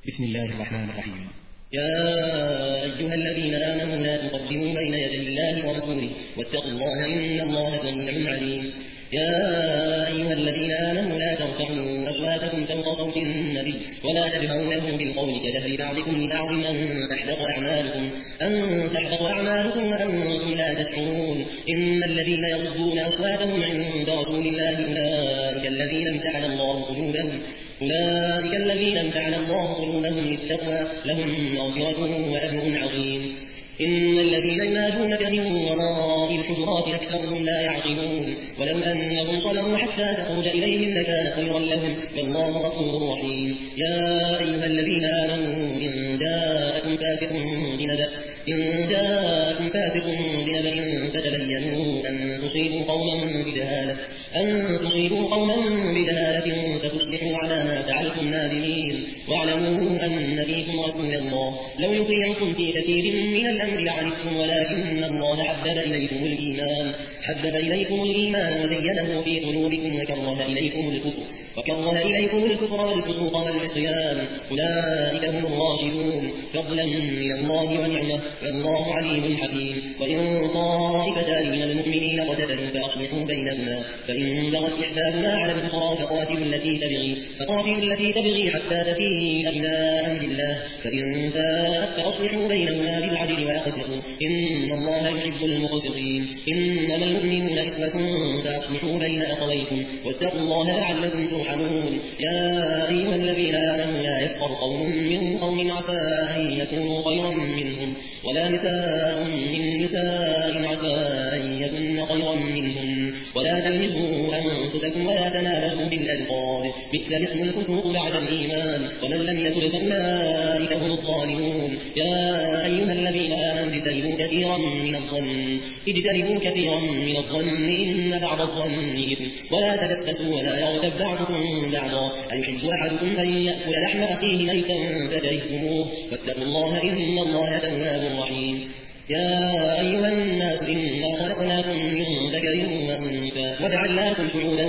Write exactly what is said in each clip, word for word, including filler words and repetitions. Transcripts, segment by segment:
بسم الله الرحمن الرحيم. يا أيها الذين آمنوا لا تقدموا بين يدي الله ورسوله واتقوا الله إن الله سميع عليم. يا أيها الذين آمنوا لا ترفعوا أصواتكم فوق صوت النبي ولا تجهروا له بالقول كجهر بعضكم لبعض أن تحبط أعمالكم أن تحبط أعمالكم وأنتم لا تشعرون. إن الذين يغضون أصواتهم عند رسول الله أولئك الذين امتحن الله قلوبهم أولئك الذين امتحن الله قلوبهم للتقوى لهم مغفرة وأجر عظيم. إن الذين ينادونك من وراء الحجرات أكثرهم لا يعقلون ولو أنهم صبروا حتى تخرج إليهم لكان خيرا لهم والله غفور رحيم. يا أيها الذين آمنوا إن جاءكم فاسق بنبأ إن جاءكم فاسق بنبأ فتبينوا أن تصيبوا قوما بجهالة أن تصيبوا قوما بجهالة فتصبحوا على ما فعلتم نادمين. واعلموا أن فيكم رسول الله لو يطيعكم في كثير من الأمر لعنتم ولكن الله حبب إليكم الإيمان حبب إليكم الإيمان وزينه في قلوبكم وكره إليكم الكفر وكره إليكم الكفر والفسوق والعصيان أولئك هم الراشدون فضلا من الله ونعمة والله عليم حكيم. وإن طائفتان من المؤمنين اقتتلوا فأصلحوا بينهما فإن بغت إحداهما على الأخرى فقاتلوا التي تبغي فقاتلوا التي تبغي حتى تفيء إلى أمر الله فإن فاءت فأصلحوا بينهما بالعدل وأقسطوا إن الله يحب المقسطين. إنما المؤمنون إخوة فأصلحوا بين أخويكم واتقوا الله لعلكم ترحمون. يا أيها الذين آمنوا لا يسخر قوم من قوم عسى أن يكونوا خيرا منهم ولا نساء من نساء عسى أن يكن خيرا منهم ولا تلمزوا أنفسكم ولا تنابزوا بالألقاب بئس الاسم الفسوق بعد الإيمان ومن لم يتب فأولئك هم الظالمون. يا أيها الذين آمنوا اجتنبوا كثيرا من الظن اجتنبوا كثيرا من الظن إن بعض الظن إثم ولا تجسسوا ولا يغتب بعضكم بعضا أيحب أحدكم أن يأكل لحم أخيه ميتا فكرهتموه واتقوا الله إن الله تواب رحيم. يا أيها الناس إنا خلقناكم من ذكر وأنثى وجعلناكم شعوبا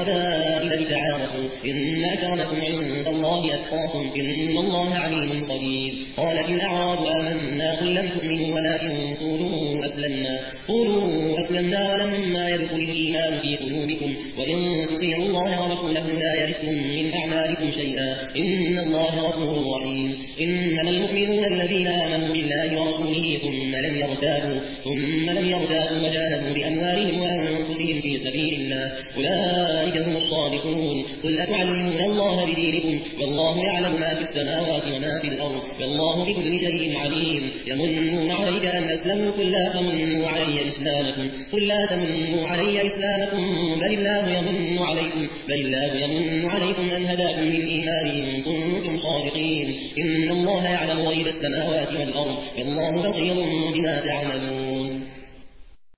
وقبائل لتعارفوا إن أكرمكم عند الله أتقاكم إن الله عليم خبير. قالت الأعراب آمنا قل لم تؤمنوا ولكن قولوا أسلمنا قولوا أسلمنا ولما يدخل الإيمان في قلوبكم وإن تطيعوا الله ورسوله لا يلدكم من أعمالكم شيئا إن الله غفور رحيم. إنما المؤمنون الذين آمنوا بالله ورسوله ثم لم يرتابوا ثم لم يرتابوا وجاهدوا بأموالهم وأنفسهم في سبيل الله أولئك هم الصادقون. قل أتعلمون الله بدينكم والله يعلم ما في السماوات وما في الأرض والله بكل شيء عليم. يمنون عليك أن أسلموا قل لا تمنوا علي إسلامكم قل لا تمنوا علي إسلامكم بل الله يمن عليكم بل الله يمن عليكم أن هداكم للإيمان إن كنتم صادقين. إن الله يعلم غيب السماوات والأرض والله بصير بما تعملون.